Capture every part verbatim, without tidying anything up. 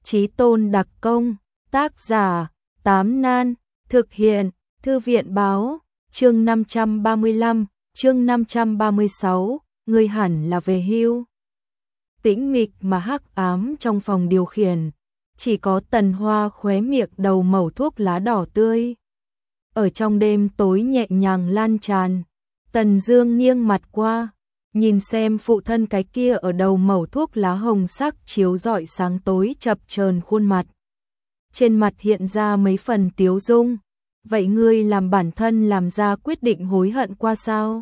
Chí tôn đặc công, tác giả, Tám Nan, thực hiện, Thư viện báo, chương năm trăm ba mươi lăm, chương năm trăm ba mươi sáu, người hẳn là về hưu. Tĩnh mịch mà hắc ám trong phòng điều khiển, chỉ có Tần Hoa khóe miệng đầu mẩu thuốc lá đỏ tươi. Ở trong đêm tối nhẹ nhàng lan tràn, Tần Dương nghiêng mặt qua, nhìn xem phụ thân cái kia ở đầu mẩu thuốc lá hồng sắc chiếu rọi sáng tối chập chờn khuôn mặt. Trên mặt hiện ra mấy phần tiếu dung. Vậy ngươi làm bản thân làm ra quyết định hối hận qua sao?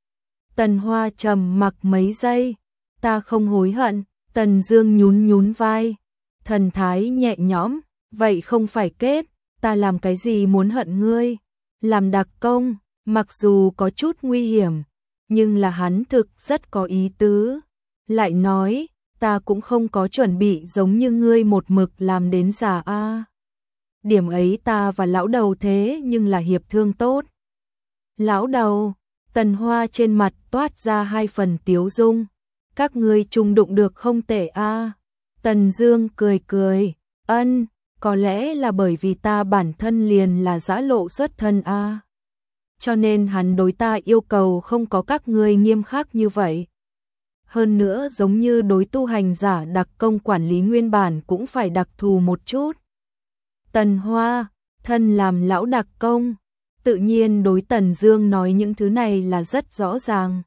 Tần Hoa trầm mặc mấy giây. Ta không hối hận. Tần Dương nhún nhún vai, thần thái nhẹ nhõm. Vậy không phải kết, ta làm cái gì muốn hận ngươi? Làm đặc công, mặc dù có chút nguy hiểm, nhưng là hắn thực rất có ý tứ. Lại nói, ta cũng không có chuẩn bị giống như ngươi một mực làm đến già a. Điểm ấy ta và lão đầu thế nhưng là hiệp thương tốt. Lão đầu, Tần Hoa trên mặt toát ra hai phần tiếu dung. Các ngươi chung đụng được không tệ a. Tần Dương cười cười, ân, có lẽ là bởi vì ta bản thân liền là giã lộ xuất thân a. Cho nên hắn đối ta yêu cầu không có các ngươi nghiêm khắc như vậy. Hơn nữa giống như đối tu hành giả đặc công quản lý nguyên bản cũng phải đặc thù một chút. Tần Hoa, thân làm lão đặc công, tự nhiên đối Tần Dương nói những thứ này là rất rõ ràng.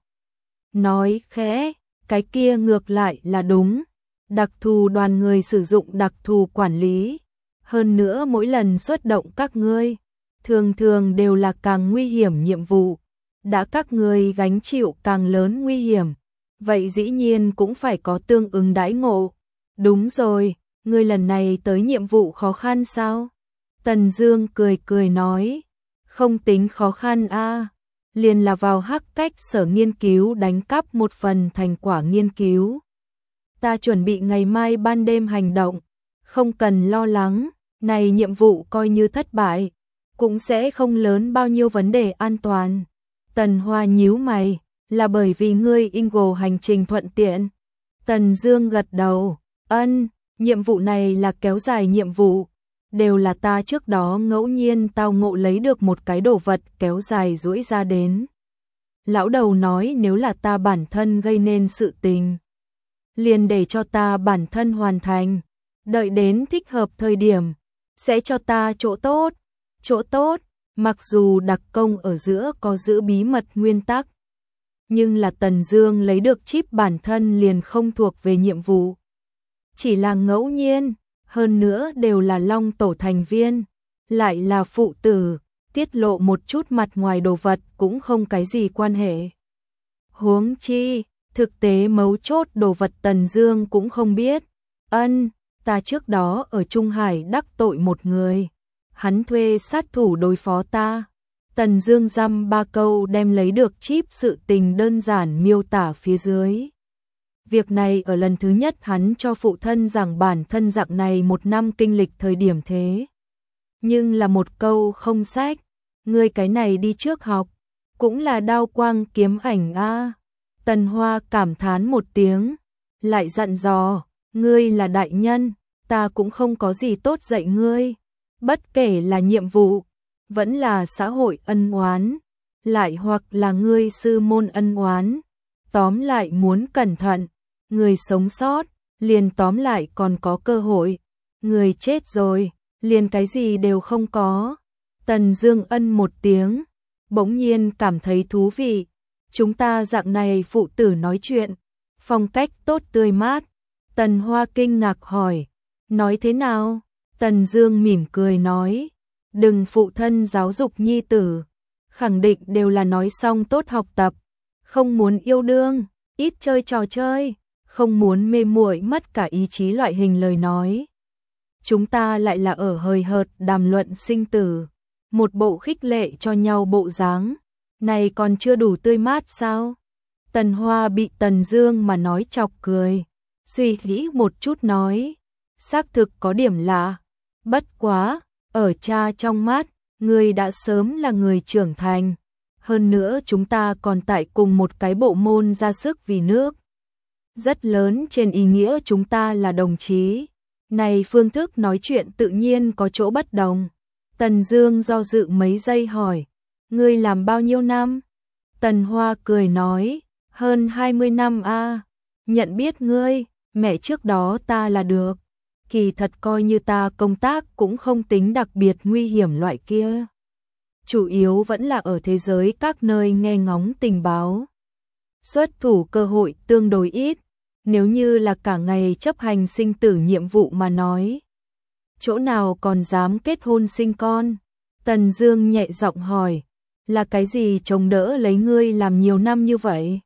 Nói khẽ, cái kia ngược lại là đúng. Đặc thù đoàn người sử dụng đặc thù quản lý. Hơn nữa mỗi lần xuất động các ngươi, thường thường đều là càng nguy hiểm nhiệm vụ. Đã các ngươi gánh chịu càng lớn nguy hiểm, vậy dĩ nhiên cũng phải có tương ứng đãi ngộ. Đúng rồi, ngươi lần này tới nhiệm vụ khó khăn sao? Tần Dương cười cười nói, không tính khó khăn a, liền là vào hắc cách sở nghiên cứu đánh cắp một phần thành quả nghiên cứu. Ta chuẩn bị ngày mai ban đêm hành động, không cần lo lắng, này nhiệm vụ coi như thất bại, cũng sẽ không lớn bao nhiêu vấn đề an toàn. Tần Hoa nhíu mày, là bởi vì ngươi Ingo hành trình thuận tiện. Tần Dương gật đầu, ân, nhiệm vụ này là kéo dài nhiệm vụ, đều là ta trước đó ngẫu nhiên tao ngộ lấy được một cái đồ vật kéo dài duỗi ra đến. Lão đầu nói nếu là ta bản thân gây nên sự tình, liền để cho ta bản thân hoàn thành, đợi đến thích hợp thời điểm, sẽ cho ta chỗ tốt. Chỗ tốt, mặc dù đặc công ở giữa có giữ bí mật nguyên tắc, nhưng là Tần Dương lấy được chip bản thân liền không thuộc về nhiệm vụ. Chỉ là ngẫu nhiên, hơn nữa đều là Long tổ thành viên, lại là phụ tử, tiết lộ một chút mặt ngoài đồ vật cũng không cái gì quan hệ. Huống chi, thực tế mấu chốt đồ vật Tần Dương cũng không biết. Ân, ta trước đó ở Trung Hải đắc tội một người, hắn thuê sát thủ đối phó ta. Tần Dương dăm ba câu đem lấy được chip sự tình đơn giản miêu tả phía dưới. Việc này ở lần thứ nhất hắn cho phụ thân rằng bản thân dạng này một năm kinh lịch thời điểm thế. Nhưng là một câu không sách, ngươi cái này đi trước học, cũng là đao quang kiếm ảnh a. Tần Hoa cảm thán một tiếng, lại dặn dò, ngươi là đại nhân, ta cũng không có gì tốt dạy ngươi. Bất kể là nhiệm vụ, vẫn là xã hội ân oán, lại hoặc là ngươi sư môn ân oán, tóm lại muốn cẩn thận, người sống sót, liền tóm lại còn có cơ hội, người chết rồi, liền cái gì đều không có. Tần Dương ân một tiếng, bỗng nhiên cảm thấy thú vị, chúng ta dạng này phụ tử nói chuyện, phong cách tốt tươi mát. Tần Hoa kinh ngạc hỏi, nói thế nào? Tần Dương mỉm cười nói, đừng phụ thân giáo dục nhi tử, khẳng định đều là nói xong tốt học tập, không muốn yêu đương, ít chơi trò chơi, không muốn mê muội mất cả ý chí loại hình lời nói. Chúng ta lại là ở hời hợt đàm luận sinh tử, một bộ khích lệ cho nhau bộ dáng, này còn chưa đủ tươi mát sao? Tần Hoa bị Tần Dương mà nói chọc cười, suy nghĩ một chút nói, xác thực có điểm lạ. Bất quá, ở cha trong mắt, ngươi đã sớm là người trưởng thành. Hơn nữa chúng ta còn tại cùng một cái bộ môn ra sức vì nước. Rất lớn trên ý nghĩa chúng ta là đồng chí. Này phương thức nói chuyện tự nhiên có chỗ bất đồng. Tần Dương do dự mấy giây hỏi, ngươi làm bao nhiêu năm? Tần Hoa cười nói, hơn hai mươi năm a. Nhận biết ngươi, mẹ trước đó ta là được. Kỳ thật coi như ta công tác cũng không tính đặc biệt nguy hiểm loại kia. Chủ yếu vẫn là ở thế giới các nơi nghe ngóng tình báo. Xuất thủ cơ hội tương đối ít, nếu như là cả ngày chấp hành sinh tử nhiệm vụ mà nói. Chỗ nào còn dám kết hôn sinh con? Tần Dương nhẹ giọng hỏi, là cái gì chống đỡ lấy ngươi làm nhiều năm như vậy?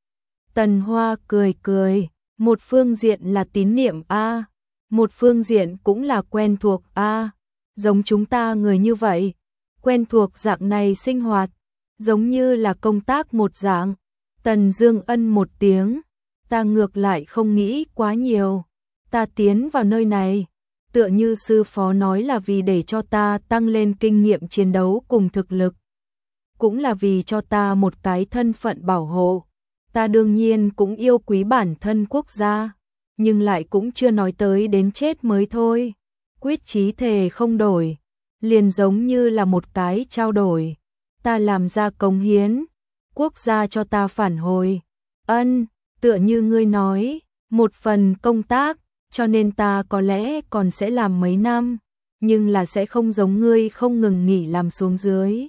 Tần Hoa cười cười, một phương diện là tín niệm a, một phương diện cũng là quen thuộc a, giống chúng ta người như vậy, quen thuộc dạng này sinh hoạt, giống như là công tác một dạng. Tần Dương ân một tiếng, ta ngược lại không nghĩ quá nhiều, ta tiến vào nơi này, tựa như sư phó nói là vì để cho ta tăng lên kinh nghiệm chiến đấu cùng thực lực, cũng là vì cho ta một cái thân phận bảo hộ. Ta đương nhiên cũng yêu quý bản thân quốc gia, nhưng lại cũng chưa nói tới đến chết mới thôi. Quyết chí thề không đổi, liền giống như là một cái trao đổi. Ta làm ra cống hiến, quốc gia cho ta phản hồi. Ân, tựa như ngươi nói, một phần công tác, cho nên ta có lẽ còn sẽ làm mấy năm, nhưng là sẽ không giống ngươi không ngừng nghỉ làm xuống dưới.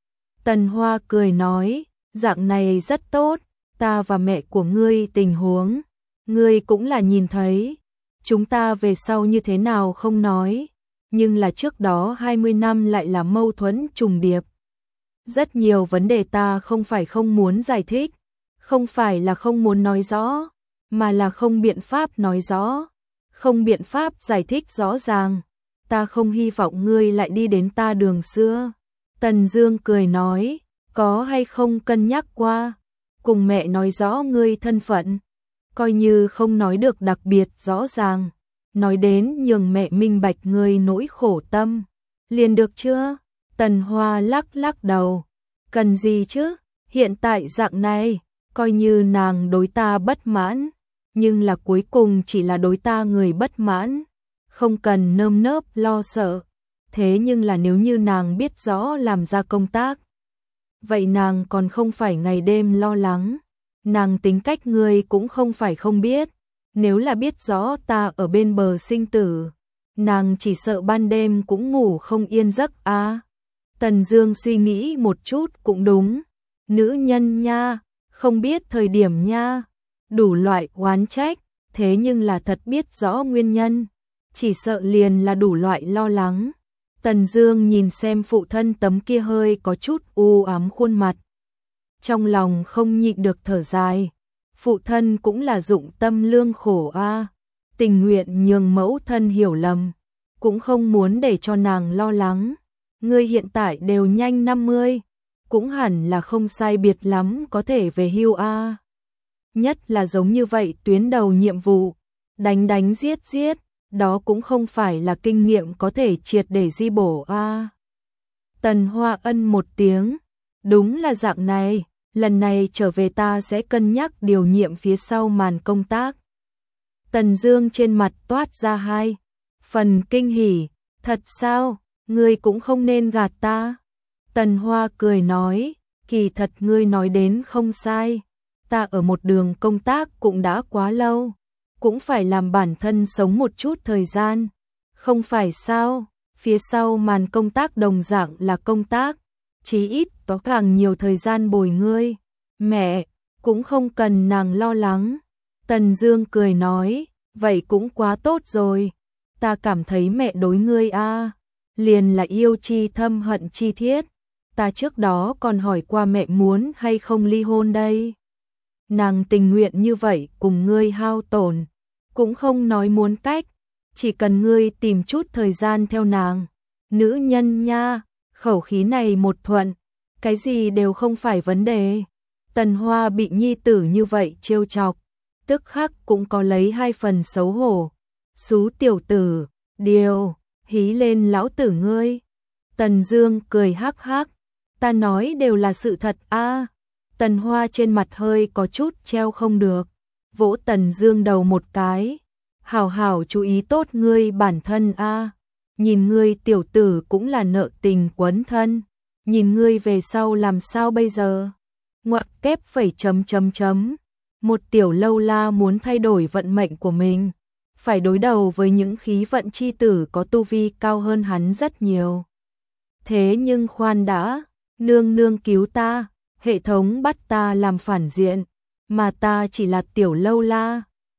Tần Hoa cười nói, dạng này rất tốt, ta và mẹ của ngươi tình huống, ngươi cũng là nhìn thấy, chúng ta về sau như thế nào không nói, nhưng là trước đó hai mươi năm lại là mâu thuẫn trùng điệp. Rất nhiều vấn đề ta không phải không muốn giải thích, không phải là không muốn nói rõ, mà là không biện pháp nói rõ, không biện pháp giải thích rõ ràng. Ta không hy vọng ngươi lại đi đến ta đường xưa. Tần Dương cười nói, có hay không cân nhắc qua, cùng mẹ nói rõ ngươi thân phận, coi như không nói được đặc biệt rõ ràng, nói đến nhường mẹ minh bạch ngươi nỗi khổ tâm, liền được chưa? Tần Hoa lắc lắc đầu, cần gì chứ, hiện tại dạng này, coi như nàng đối ta bất mãn, nhưng là cuối cùng chỉ là đối ta người bất mãn, không cần nơm nớp lo sợ. Thế nhưng là nếu như nàng biết rõ làm ra công tác, vậy nàng còn không phải ngày đêm lo lắng. Nàng tính cách ngươi cũng không phải không biết, nếu là biết rõ ta ở bên bờ sinh tử, nàng chỉ sợ ban đêm cũng ngủ không yên giấc a. À, Tần Dương suy nghĩ một chút cũng đúng, nữ nhân nha, không biết thời điểm nha, đủ loại oán trách, thế nhưng là thật biết rõ nguyên nhân, chỉ sợ liền là đủ loại lo lắng. Tần Dương nhìn xem phụ thân tấm kia hơi có chút u ám khuôn mặt, trong lòng không nhịn được thở dài. Phụ thân cũng là dụng tâm lương khổ a, à, tình nguyện nhường mẫu thân hiểu lầm, cũng không muốn để cho nàng lo lắng. Ngươi hiện tại đều nhanh năm mươi, cũng hẳn là không sai biệt lắm có thể về hưu a. À. Nhất là giống như vậy tuyến đầu nhiệm vụ, đánh đánh giết giết, đó cũng không phải là kinh nghiệm có thể triệt để di bổ a. À. Tần Hoa ân một tiếng, đúng là dạng này, lần này trở về ta sẽ cân nhắc điều nhiệm phía sau màn công tác. Tần Dương trên mặt toát ra hai phần kinh hỉ, thật sao, ngươi cũng không nên gạt ta. Tần Hoa cười nói, kỳ thật ngươi nói đến không sai, ta ở một đường công tác cũng đã quá lâu, cũng phải làm bản thân sống một chút thời gian, không phải sao, phía sau màn công tác đồng dạng là công tác, chí ít có càng nhiều thời gian bồi ngươi. Mẹ, cũng không cần nàng lo lắng. Tần Dương cười nói, vậy cũng quá tốt rồi, ta cảm thấy mẹ đối ngươi a, à, liền là yêu chi thâm hận chi thiết, ta trước đó còn hỏi qua mẹ muốn hay không ly hôn đây. Nàng tình nguyện như vậy cùng ngươi hao tổn, cũng không nói muốn cách, chỉ cần ngươi tìm chút thời gian theo nàng. Nữ nhân nha, khẩu khí này một thuận, cái gì đều không phải vấn đề. Tần Hoa bị nhi tử như vậy trêu chọc, tức khắc cũng có lấy hai phần xấu hổ. Xú tiểu tử, điều, hí lên lão tử ngươi. Tần Dương cười hắc hắc, ta nói đều là sự thật a. À. Tần Hoa trên mặt hơi có chút treo không được, vỗ Tần Dương đầu một cái. hảo hảo chú ý tốt ngươi bản thân a. Nhìn ngươi tiểu tử cũng là nợ tình quấn thân, nhìn ngươi về sau làm sao bây giờ? Ngoặc kép phẩy chấm chấm chấm. Một tiểu lâu la muốn thay đổi vận mệnh của mình, phải đối đầu với những khí vận chi tử có tu vi cao hơn hắn rất nhiều. Thế nhưng khoan đã, nương nương cứu ta, hệ thống bắt ta làm phản diện, mà ta chỉ là tiểu lâu la,